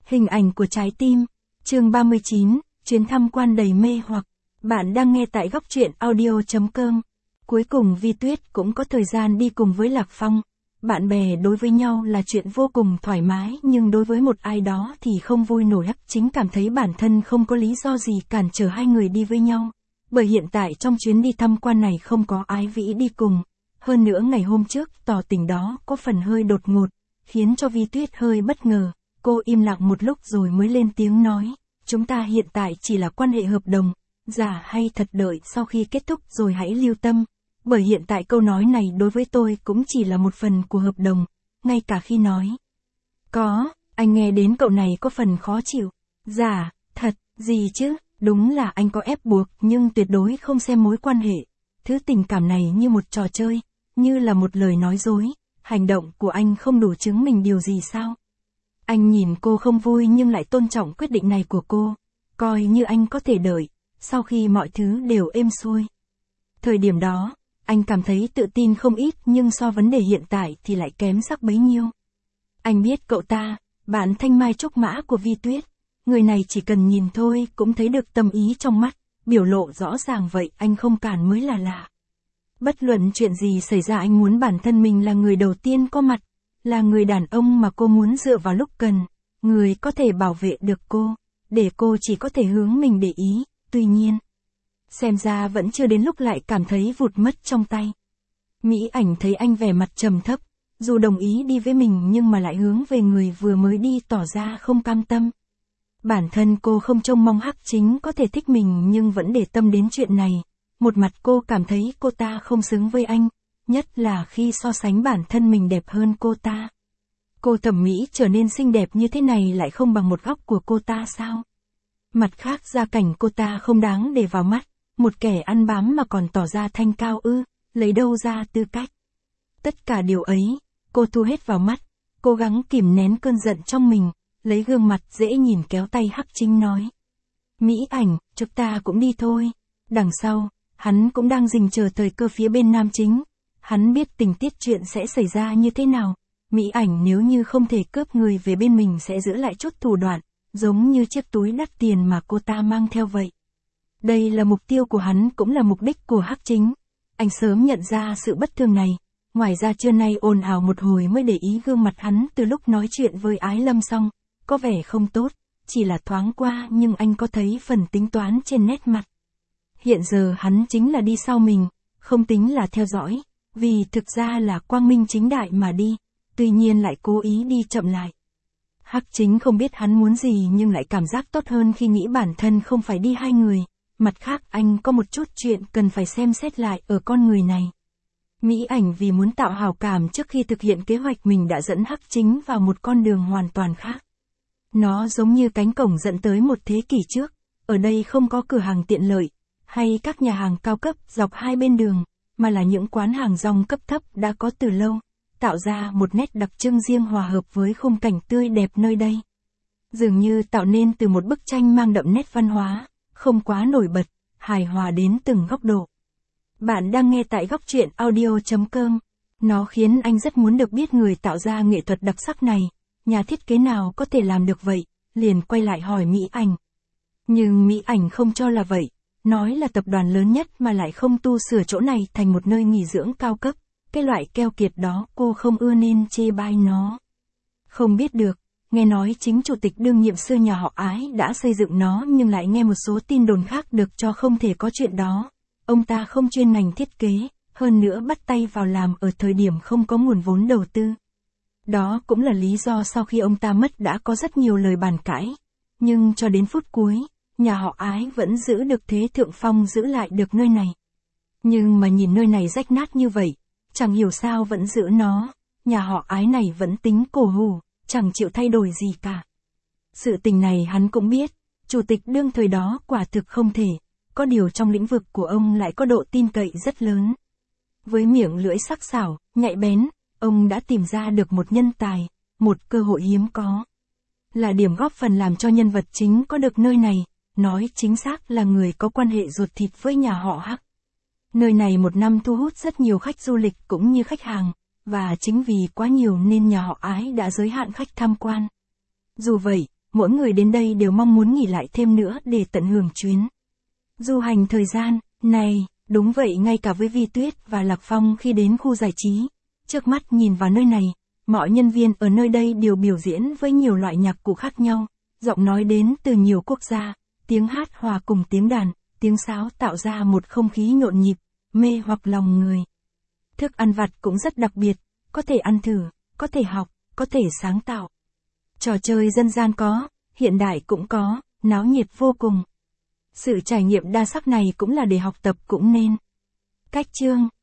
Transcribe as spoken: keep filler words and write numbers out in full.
Hình ảnh của trái tim, chương ba mươi chín, chuyến tham quan đầy mê hoặc. Bạn đang nghe tại góc truyện audio chấm com. Cuối cùng Vi Tuyết cũng có thời gian đi cùng với Lạc Phong. Bạn bè đối với nhau là chuyện vô cùng thoải mái, nhưng đối với một ai đó thì không vui nổi. Hắc Chính cảm thấy bản thân không có lý do gì cản trở hai người đi với nhau. Bởi hiện tại trong chuyến đi tham quan này không có Ái Vĩ đi cùng. Hơn nữa ngày hôm trước tỏ tình đó có phần hơi đột ngột, khiến cho Vi Tuyết hơi bất ngờ. Cô im lặng một lúc rồi mới lên tiếng nói, chúng ta hiện tại chỉ là quan hệ hợp đồng, giả hay thật đợi sau khi kết thúc rồi hãy lưu tâm. Bởi hiện tại câu nói này đối với tôi cũng chỉ là một phần của hợp đồng, ngay cả khi nói. Có, anh nghe đến cậu này có phần khó chịu. Giả, thật, gì chứ, đúng là anh có ép buộc nhưng tuyệt đối không xem mối quan hệ. Thứ tình cảm này như một trò chơi, như là một lời nói dối, hành động của anh không đủ chứng minh điều gì sao? Anh nhìn cô không vui nhưng lại tôn trọng quyết định này của cô, coi như anh có thể đợi, sau khi mọi thứ đều êm xuôi. Thời điểm đó, anh cảm thấy tự tin không ít nhưng so vấn đề hiện tại thì lại kém sắc bấy nhiêu. Anh biết cậu ta, bạn thanh mai trúc mã của Vi Tuyết, người này chỉ cần nhìn thôi cũng thấy được tâm ý trong mắt, biểu lộ rõ ràng vậy anh không cản mới là lạ. Bất luận chuyện gì xảy ra anh muốn bản thân mình là người đầu tiên có mặt, là người đàn ông mà cô muốn dựa vào lúc cần, người có thể bảo vệ được cô, để cô chỉ có thể hướng mình để ý, tuy nhiên. Xem ra vẫn chưa đến lúc lại cảm thấy vụt mất trong tay. Mỹ Ảnh thấy anh vẻ mặt trầm thấp, dù đồng ý đi với mình nhưng mà lại hướng về người vừa mới đi tỏ ra không cam tâm. Bản thân cô không trông mong Hắc Chính có thể thích mình nhưng vẫn để tâm đến chuyện này. Một mặt cô cảm thấy cô ta không xứng với anh, nhất là khi so sánh bản thân mình đẹp hơn cô ta. Cô thẩm mỹ trở nên xinh đẹp như thế này lại không bằng một góc của cô ta sao? Mặt khác gia cảnh cô ta không đáng để vào mắt, một kẻ ăn bám mà còn tỏ ra thanh cao ư, lấy đâu ra tư cách. Tất cả điều ấy, cô thu hết vào mắt, cố gắng kìm nén cơn giận trong mình, lấy gương mặt dễ nhìn kéo tay Hắc Chính nói. Mỹ Ảnh, chúng ta cũng đi thôi. Đằng sau, hắn cũng đang rình chờ thời cơ phía bên nam chính. Hắn biết tình tiết chuyện sẽ xảy ra như thế nào. Mỹ Ảnh nếu như không thể cướp người về bên mình sẽ giữ lại chút thủ đoạn, giống như chiếc túi đắt tiền mà cô ta mang theo vậy. Đây là mục tiêu của hắn cũng là mục đích của Hắc Chính. Anh sớm nhận ra sự bất thường này. Ngoài ra trưa nay ồn ào một hồi mới để ý gương mặt hắn từ lúc nói chuyện với Ái Lâm xong. Có vẻ không tốt, chỉ là thoáng qua nhưng anh có thấy phần tính toán trên nét mặt. Hiện giờ hắn chính là đi sau mình, không tính là theo dõi, vì thực ra là quang minh chính đại mà đi, tuy nhiên lại cố ý đi chậm lại. Hắc Chính không biết hắn muốn gì nhưng lại cảm giác tốt hơn khi nghĩ bản thân không phải đi hai người, mặt khác anh có một chút chuyện cần phải xem xét lại ở con người này. Mỹ Ảnh vì muốn tạo hào cảm trước khi thực hiện kế hoạch mình đã dẫn Hắc Chính vào một con đường hoàn toàn khác. Nó giống như cánh cổng dẫn tới một thế kỷ trước, ở đây không có cửa hàng tiện lợi, hay các nhà hàng cao cấp dọc hai bên đường, mà là những quán hàng rong cấp thấp đã có từ lâu, tạo ra một nét đặc trưng riêng hòa hợp với khung cảnh tươi đẹp nơi đây. Dường như tạo nên từ một bức tranh mang đậm nét văn hóa, không quá nổi bật, hài hòa đến từng góc độ. Bạn đang nghe tại góc truyện audio chấm com. Nó khiến anh rất muốn được biết người tạo ra nghệ thuật đặc sắc này, nhà thiết kế nào có thể làm được vậy, liền quay lại hỏi Mỹ Ảnh. Nhưng Mỹ Ảnh không cho là vậy, nói là tập đoàn lớn nhất mà lại không tu sửa chỗ này thành một nơi nghỉ dưỡng cao cấp, cái loại keo kiệt đó cô không ưa nên chê bai nó. Không biết được, nghe nói chính chủ tịch đương nhiệm xưa nhà họ Ái đã xây dựng nó nhưng lại nghe một số tin đồn khác được cho không thể có chuyện đó. Ông ta không chuyên ngành thiết kế, hơn nữa bắt tay vào làm ở thời điểm không có nguồn vốn đầu tư. Đó cũng là lý do sau khi ông ta mất đã có rất nhiều lời bàn cãi. Nhưng cho đến phút cuối, nhà họ Ái vẫn giữ được thế thượng phong giữ lại được nơi này. Nhưng mà nhìn nơi này rách nát như vậy, chẳng hiểu sao vẫn giữ nó, nhà họ Ái này vẫn tính cổ hủ, chẳng chịu thay đổi gì cả. Sự tình này hắn cũng biết, chủ tịch đương thời đó quả thực không thể, có điều trong lĩnh vực của ông lại có độ tin cậy rất lớn. Với miệng lưỡi sắc sảo, nhạy bén, ông đã tìm ra được một nhân tài, một cơ hội hiếm có. Là điểm góp phần làm cho nhân vật chính có được nơi này, nói chính xác là người có quan hệ ruột thịt với nhà họ Hắc. Nơi này một năm thu hút rất nhiều khách du lịch cũng như khách hàng, và chính vì quá nhiều nên nhà họ Ái đã giới hạn khách tham quan. Dù vậy, mỗi người đến đây đều mong muốn nghỉ lại thêm nữa để tận hưởng chuyến du hành thời gian này. Đúng vậy, ngay cả với Vi Tuyết và Lạc Phong khi đến khu giải trí, trước mắt nhìn vào nơi này, mọi nhân viên ở nơi đây đều biểu diễn với nhiều loại nhạc cụ khác nhau, giọng nói đến từ nhiều quốc gia, tiếng hát hòa cùng tiếng đàn, tiếng sáo tạo ra một không khí nhộn nhịp, mê hoặc lòng người. Thức ăn vặt cũng rất đặc biệt, có thể ăn thử, có thể học, có thể sáng tạo. Trò chơi dân gian có, hiện đại cũng có, náo nhiệt vô cùng. Sự trải nghiệm đa sắc này cũng là để học tập cũng nên. Cách chương